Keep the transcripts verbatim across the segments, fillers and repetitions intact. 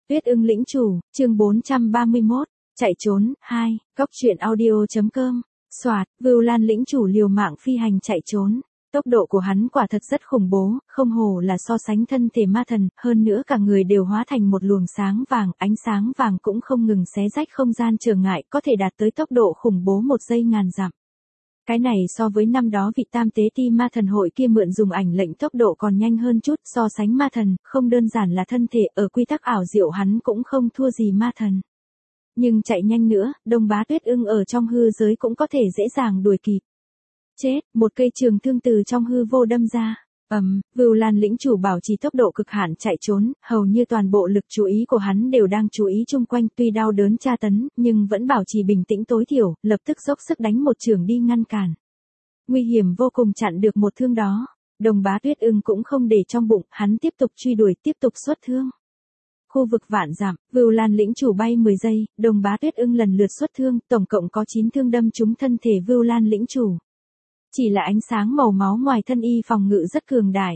Tuyết ưng lĩnh chủ, chương bốn trăm ba mươi mốt, chạy trốn, hai, cóc truyện audio.com, soạt, Vưu Lan lĩnh chủ liều mạng phi hành chạy trốn. Tốc độ của hắn quả thật rất khủng bố, không hổ là so sánh thân thể ma thần, hơn nữa cả người đều hóa thành một luồng sáng vàng, ánh sáng vàng cũng không ngừng xé rách không gian trở ngại, có thể đạt tới tốc độ khủng bố một giây ngàn dặm. Cái này so với năm đó vị tam tế ti ma thần hội kia mượn dùng ảnh lệnh tốc độ còn nhanh hơn chút, so sánh ma thần, không đơn giản là thân thể, ở quy tắc ảo diệu hắn cũng không thua gì ma thần. Nhưng chạy nhanh nữa, Đông Bá Tuyết ưng ở trong hư giới cũng có thể dễ dàng đuổi kịp. Chết, một cây trường thương từ trong hư vô đâm ra. Ầm, um, Vưu Lan lĩnh chủ bảo trì tốc độ cực hạn chạy trốn, hầu như toàn bộ lực chú ý của hắn đều đang chú ý chung quanh, tuy đau đớn tra tấn, nhưng vẫn bảo trì bình tĩnh tối thiểu, lập tức dốc sức đánh một chưởng đi ngăn cản. Nguy hiểm vô cùng chặn được một thương đó. Đồng Bá Tuyết ưng cũng không để trong bụng, hắn tiếp tục truy đuổi, tiếp tục xuất thương. Khu vực vạn dặm, Vưu Lan lĩnh chủ bay mười giây, Đồng Bá Tuyết ưng lần lượt xuất thương, tổng cộng có chín thương đâm trúng thân thể Vưu Lan lĩnh chủ. Chỉ là ánh sáng màu máu ngoài thân y phòng ngự rất cường đại.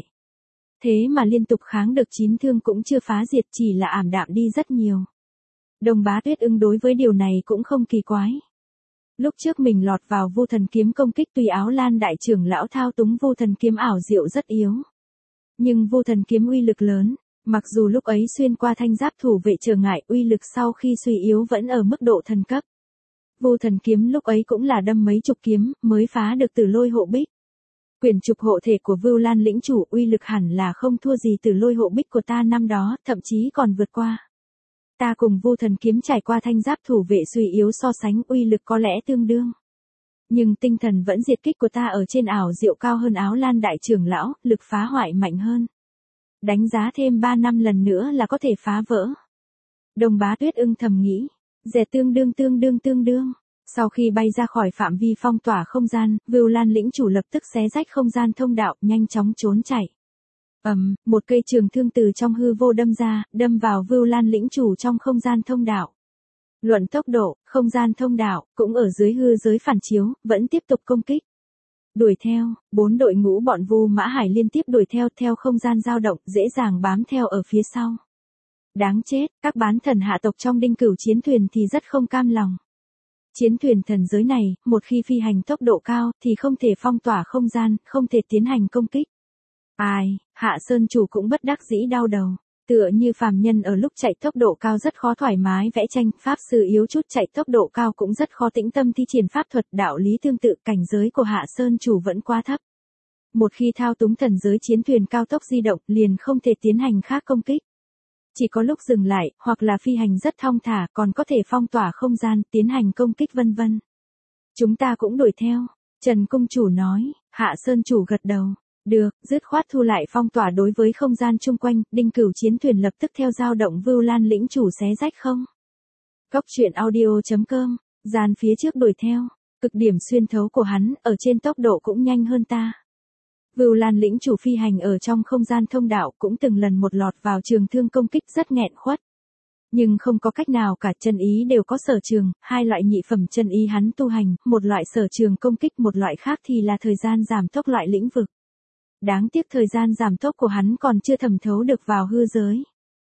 Thế mà liên tục kháng được chín thương cũng chưa phá diệt, chỉ là ảm đạm đi rất nhiều. Đồng Bá Tuyết ưng đối với điều này cũng không kỳ quái. Lúc trước mình lọt vào vô thần kiếm công kích, tuy Áo Lan đại trưởng lão thao túng vô thần kiếm ảo diệu rất yếu. Nhưng vô thần kiếm uy lực lớn, mặc dù lúc ấy xuyên qua thanh giáp thủ vệ trở ngại, uy lực sau khi suy yếu vẫn ở mức độ thần cấp. Vô thần kiếm lúc ấy cũng là đâm mấy chục kiếm, mới phá được Tử Lôi hộ bích. Quyển trục hộ thể của Vưu Lan lĩnh chủ uy lực hẳn là không thua gì Tử Lôi hộ bích của ta năm đó, thậm chí còn vượt qua. Ta cùng vô thần kiếm trải qua thanh giáp thủ vệ suy yếu so sánh, uy lực có lẽ tương đương. Nhưng tinh thần vẫn diệt kích của ta ở trên ảo diệu cao hơn Áo Lan đại trưởng lão, lực phá hoại mạnh hơn. Đánh giá thêm ba năm lần nữa là có thể phá vỡ. Đồng Bá Tuyết ưng thầm nghĩ. Dè tương đương tương đương tương đương. Sau khi bay ra khỏi phạm vi phong tỏa không gian, Vưu Lan lĩnh chủ lập tức xé rách không gian thông đạo, nhanh chóng trốn chạy. Ầm, um, một cây trường thương từ trong hư vô đâm ra, đâm vào Vưu Lan lĩnh chủ trong không gian thông đạo. Luận tốc độ, không gian thông đạo, cũng ở dưới hư giới phản chiếu, vẫn tiếp tục công kích. Đuổi theo, bốn đội ngũ bọn Vu Mã Hải liên tiếp đuổi theo theo không gian dao động, dễ dàng bám theo ở phía sau. Đáng chết, các bán thần hạ tộc trong đinh cửu chiến thuyền thì rất không cam lòng. Chiến thuyền thần giới này, một khi phi hành tốc độ cao, thì không thể phong tỏa không gian, không thể tiến hành công kích. Ai, Hạ Sơn chủ cũng bất đắc dĩ đau đầu. Tựa như phàm nhân ở lúc chạy tốc độ cao rất khó thoải mái vẽ tranh, pháp sư yếu chút chạy tốc độ cao cũng rất khó tĩnh tâm thi triển pháp thuật, đạo lý tương tự, cảnh giới của Hạ Sơn chủ vẫn quá thấp. Một khi thao túng thần giới chiến thuyền cao tốc di động, liền không thể tiến hành khác công kích. Chỉ có lúc dừng lại, hoặc là phi hành rất thong thả, còn có thể phong tỏa không gian, tiến hành công kích vân vân. Chúng ta cũng đuổi theo, Trần Cung chủ nói. Hạ Sơn chủ gật đầu. Được, dứt khoát thu lại phong tỏa đối với không gian chung quanh, đinh cửu chiến thuyền lập tức theo dao động Vưu Lan lĩnh chủ xé rách không. Cóc truyện audio.com, gian phía trước đuổi theo, cực điểm xuyên thấu của hắn, ở trên tốc độ cũng nhanh hơn ta. Vưu Lan lĩnh chủ phi hành ở trong không gian thông đạo cũng từng lần một lọt vào trường thương công kích rất nghẹn khuất. Nhưng không có cách nào cả, chân ý đều có sở trường, hai loại nhị phẩm chân ý hắn tu hành, một loại sở trường công kích, một loại khác thì là thời gian giảm tốc loại lĩnh vực. Đáng tiếc thời gian giảm tốc của hắn còn chưa thẩm thấu được vào hư giới.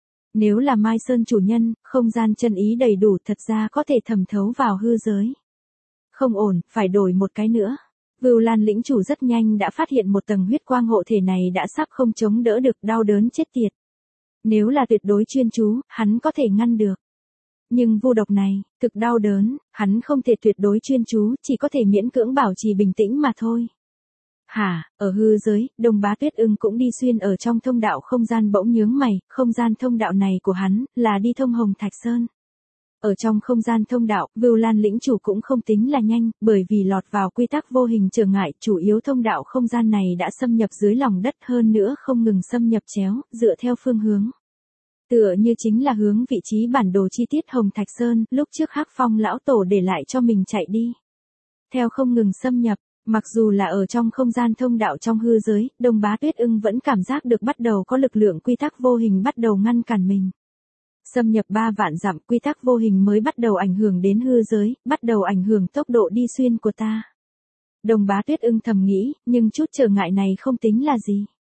Nếu là Mai Sơn chủ nhân, không gian chân ý đầy đủ thật ra có thể thẩm thấu vào hư giới. Không ổn, phải đổi một cái nữa. Vưu Lan lĩnh chủ rất nhanh đã phát hiện một tầng huyết quang hộ thể này đã sắp không chống đỡ được, đau đớn chết tiệt. Nếu là tuyệt đối chuyên chú, hắn có thể ngăn được. Nhưng vu độc này, cực đau đớn, hắn không thể tuyệt đối chuyên chú, chỉ có thể miễn cưỡng bảo trì bình tĩnh mà thôi. Hả, ở hư giới, Đồng Bá Tuyết ưng cũng đi xuyên ở trong thông đạo không gian, bỗng nhướng mày, không gian thông đạo này của hắn, là đi thông Hồng Thạch Sơn. Ở trong không gian thông đạo, Vưu Lan lĩnh chủ cũng không tính là nhanh, bởi vì lọt vào quy tắc vô hình trở ngại, chủ yếu thông đạo không gian này đã xâm nhập dưới lòng đất, hơn nữa không ngừng xâm nhập chéo, dựa theo phương hướng. Tựa như chính là hướng vị trí bản đồ chi tiết Hồng Thạch Sơn, lúc trước Hắc Phong lão tổ để lại cho mình chạy đi. Theo không ngừng xâm nhập, mặc dù là ở trong không gian thông đạo trong hư giới, Đồng Bá Tuyết ưng vẫn cảm giác được bắt đầu có lực lượng quy tắc vô hình bắt đầu ngăn cản mình. Xâm nhập ba vạn dặm, quy tắc vô hình mới bắt đầu ảnh hưởng đến hư giới, bắt đầu ảnh hưởng tốc độ đi xuyên của ta. Đồng Bá Tuyết ưng thầm nghĩ, nhưng chút trở ngại này không tính là gì.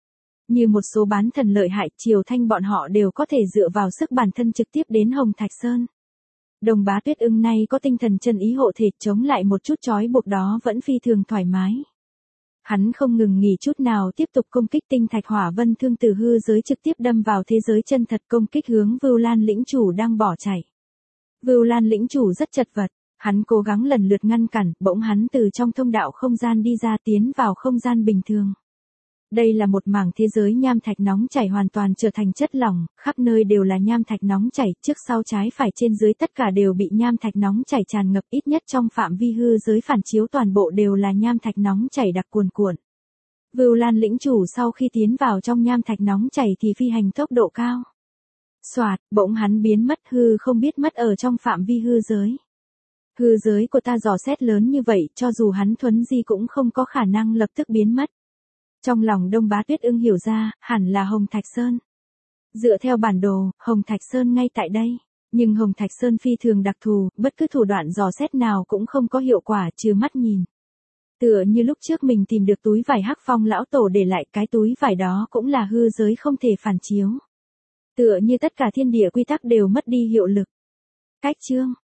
Như một số bán thần lợi hại, Triều Thanh bọn họ đều có thể dựa vào sức bản thân trực tiếp đến Hồng Thạch Sơn. Đồng Bá Tuyết Ưng nay có tinh thần chân ý hộ thể chống lại một chút trói buộc đó vẫn phi thường thoải mái. Hắn không ngừng nghỉ chút nào tiếp tục công kích tinh thạch hỏa vân thương từ hư giới trực tiếp đâm vào thế giới chân thật công kích hướng Vưu Lan lĩnh chủ đang bỏ chạy. Vưu Lan lĩnh chủ rất chật vật, hắn cố gắng lần lượt ngăn cản, bỗng hắn từ trong thông đạo không gian đi ra tiến vào không gian bình thường. Đây là một mảng thế giới nham thạch nóng chảy hoàn toàn trở thành chất lỏng, khắp nơi đều là nham thạch nóng chảy, trước sau trái phải trên dưới tất cả đều bị nham thạch nóng chảy tràn ngập, ít nhất trong phạm vi hư giới phản chiếu toàn bộ đều là nham thạch nóng chảy đặc cuồn cuộn. Vưu Lan lĩnh chủ sau khi tiến vào trong nham thạch nóng chảy thì phi hành tốc độ cao. Soạt, bỗng hắn biến mất, hư không biết mất ở trong phạm vi hư giới. Hư giới của ta dò xét lớn như vậy, cho dù hắn thuấn di cũng không có khả năng lập tức biến mất. Trong lòng Đông Bá Tuyết Ưng hiểu ra, hẳn là Hồng Thạch Sơn. Dựa theo bản đồ, Hồng Thạch Sơn ngay tại đây. Nhưng Hồng Thạch Sơn phi thường đặc thù, bất cứ thủ đoạn dò xét nào cũng không có hiệu quả trừ mắt nhìn. Tựa như lúc trước mình tìm được túi vải Hắc Phong lão tổ để lại, cái túi vải đó cũng là hư giới không thể phản chiếu. Tựa như tất cả thiên địa quy tắc đều mất đi hiệu lực. Cách chương